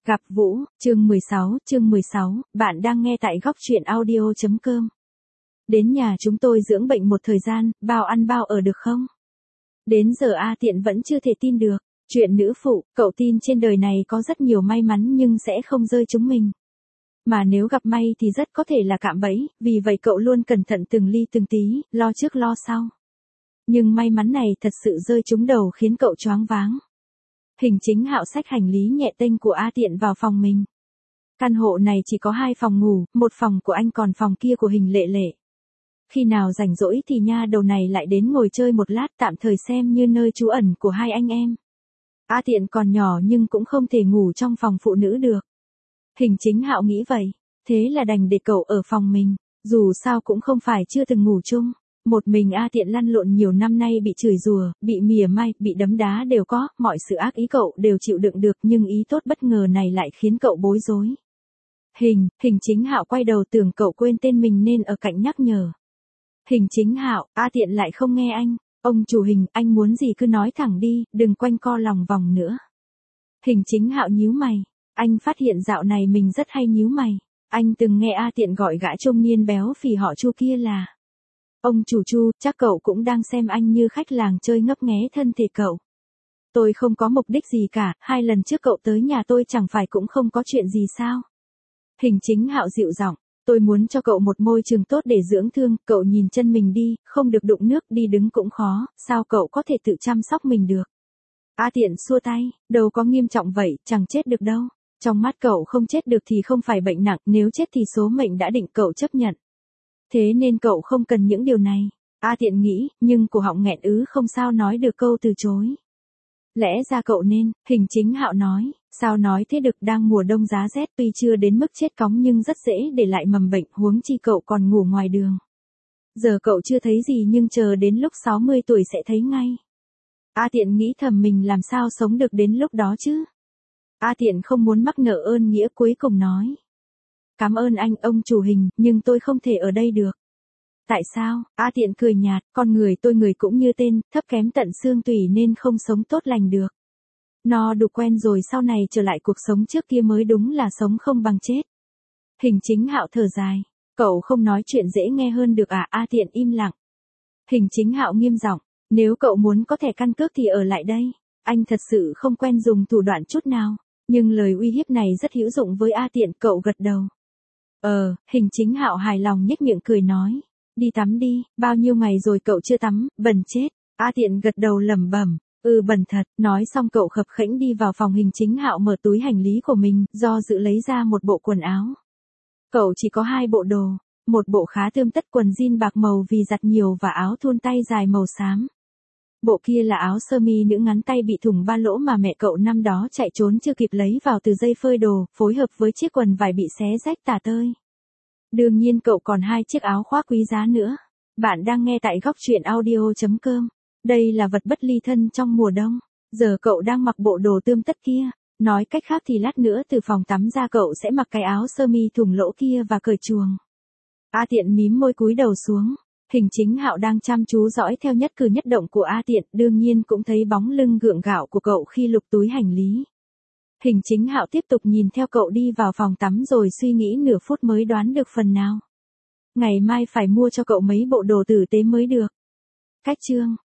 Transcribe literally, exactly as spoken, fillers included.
Gặp Vũ, chương mười sáu, chương mười sáu, bạn đang nghe tại góc truyện audio chấm com. Đến nhà chúng tôi dưỡng bệnh một thời gian, bao ăn bao ở được không? Đến giờ A Tiện vẫn chưa thể tin được. Chuyện nữ phụ, cậu tin trên đời này có rất nhiều may mắn nhưng sẽ không rơi chúng mình. Mà nếu gặp may thì rất có thể là cạm bẫy, vì vậy cậu luôn cẩn thận từng ly từng tí, lo trước lo sau. Nhưng may mắn này thật sự rơi trúng đầu khiến cậu choáng váng. Hình Chính Hạo xách hành lý nhẹ tênh của A Tiện vào phòng mình. Căn hộ này chỉ có hai phòng ngủ, một phòng của anh còn phòng kia của Hình Lệ Lệ. Khi nào rảnh rỗi thì nha đầu này lại đến ngồi chơi một lát, tạm thời xem như nơi trú ẩn của hai anh em. A Tiện còn nhỏ nhưng cũng không thể ngủ trong phòng phụ nữ được. Hình Chính Hạo nghĩ vậy, thế là đành để cậu ở phòng mình, dù sao cũng không phải chưa từng ngủ chung. Một mình A Tiện lăn lộn nhiều năm nay, bị chửi rủa, bị mỉa mai, bị đấm đá đều có, mọi sự ác ý cậu đều chịu đựng được, nhưng ý tốt bất ngờ này lại khiến cậu bối rối. Hình, Hình Chính Hạo quay đầu tưởng cậu quên tên mình nên ở cạnh nhắc nhở. Hình Chính Hạo, A Tiện lại không nghe anh, ông chủ Hình, anh muốn gì cứ nói thẳng đi, đừng quanh co lòng vòng nữa. Hình Chính Hạo nhíu mày, anh phát hiện dạo này mình rất hay nhíu mày, anh từng nghe A Tiện gọi gã trung niên béo phì họ Chu kia là ông chủ Chu, chắc cậu cũng đang xem anh như khách làng chơi ngấp nghé thân thể cậu. Tôi không có mục đích gì cả, hai lần trước cậu tới nhà tôi chẳng phải cũng không có chuyện gì sao? Hình Chính Hạo dịu giọng, tôi muốn cho cậu một môi trường tốt để dưỡng thương, cậu nhìn chân mình đi, không được đụng nước, đi đứng cũng khó, sao cậu có thể tự chăm sóc mình được? A Tiện xua tay, đâu có nghiêm trọng vậy, chẳng chết được đâu. Trong mắt cậu không chết được thì không phải bệnh nặng, nếu chết thì số mệnh đã định, cậu chấp nhận. Thế nên cậu không cần những điều này. A Tiện nghĩ, nhưng cổ họng nghẹn ứ không sao nói được câu từ chối. Lẽ ra cậu nên, Hình Chính Hạo nói, sao nói thế được, đang mùa đông giá rét, tuy chưa đến mức chết cóng nhưng rất dễ để lại mầm bệnh, huống chi cậu còn ngủ ngoài đường. Giờ cậu chưa thấy gì nhưng chờ đến lúc sáu mươi tuổi sẽ thấy ngay. A Tiện nghĩ thầm mình làm sao sống được đến lúc đó chứ. A Tiện không muốn mắc nợ ơn nghĩa, cuối cùng nói. Cảm ơn anh, ông chủ Hình, nhưng tôi không thể ở đây được. Tại sao? A Tiện cười nhạt, con người tôi người cũng như tên, thấp kém tận xương tủy nên không sống tốt lành được. No đủ quen rồi, sau này trở lại cuộc sống trước kia mới đúng là sống không bằng chết. Hình Chính Hạo thở dài, cậu không nói chuyện dễ nghe hơn được à? A Tiện im lặng. Hình Chính Hạo nghiêm giọng, nếu cậu muốn có thẻ căn cước thì ở lại đây. Anh thật sự không quen dùng thủ đoạn chút nào, nhưng lời uy hiếp này rất hữu dụng với A Tiện, cậu gật đầu. Ờ, Hình Chính Hạo hài lòng nhếch miệng cười nói, đi tắm đi, bao nhiêu ngày rồi cậu chưa tắm, bẩn chết. A Tiện gật đầu lẩm bẩm, ừ bẩn thật, nói xong cậu khập khẽnh đi vào phòng. Hình Chính Hạo mở túi hành lý của mình, do dự lấy ra một bộ quần áo. Cậu chỉ có hai bộ đồ, một bộ khá tươm tất quần jean bạc màu vì giặt nhiều và áo thun tay dài màu xám. Bộ kia là áo sơ mi nữ ngắn tay bị thủng ba lỗ mà mẹ cậu năm đó chạy trốn chưa kịp lấy vào từ dây phơi đồ, phối hợp với chiếc quần vải bị xé rách tả tơi. Đương nhiên cậu còn hai chiếc áo khoác quý giá nữa. Bạn đang nghe tại góc truyện audio chấm com. Đây là vật bất ly thân trong mùa đông. Giờ cậu đang mặc bộ đồ tươm tất kia. Nói cách khác thì lát nữa từ phòng tắm ra cậu sẽ mặc cái áo sơ mi thủng lỗ kia và cởi chuồng. A Tiện mím môi cúi đầu xuống. Hình Chính Hạo đang chăm chú dõi theo nhất cử nhất động của A Tiện, đương nhiên cũng thấy bóng lưng gượng gạo của cậu khi lục túi hành lý. Hình Chính Hạo tiếp tục nhìn theo cậu đi vào phòng tắm rồi suy nghĩ nửa phút mới đoán được phần nào. Ngày mai phải mua cho cậu mấy bộ đồ tử tế mới được. Cách chương